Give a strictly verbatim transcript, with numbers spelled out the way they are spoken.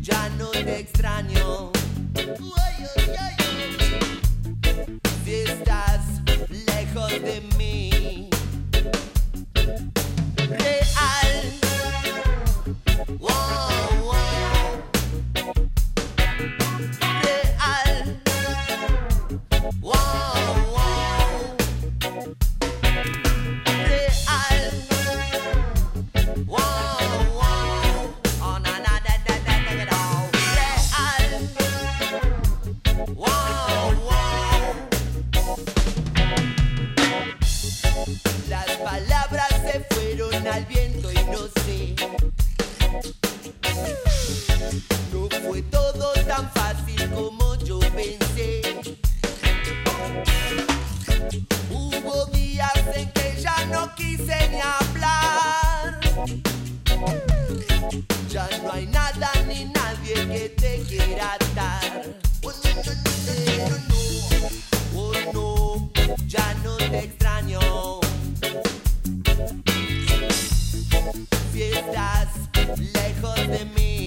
ya no te extraño. Si estás lejos de mí, real. Wow, wow. Real. Wow, wow. Real. Wow, wow. Oh, na, na, da, da, da, da, da, da. Real. Wow, wow. Las palabras se fueron al viento y no sé. No fue todo tan fácil como yo pensé. Hubo días en que ya no quise ni hablar. Ya no hay nada ni nadie que te quiera dar. Oh no, no, no, no, oh, no, ya no te extraño. Si estás lejos de mí.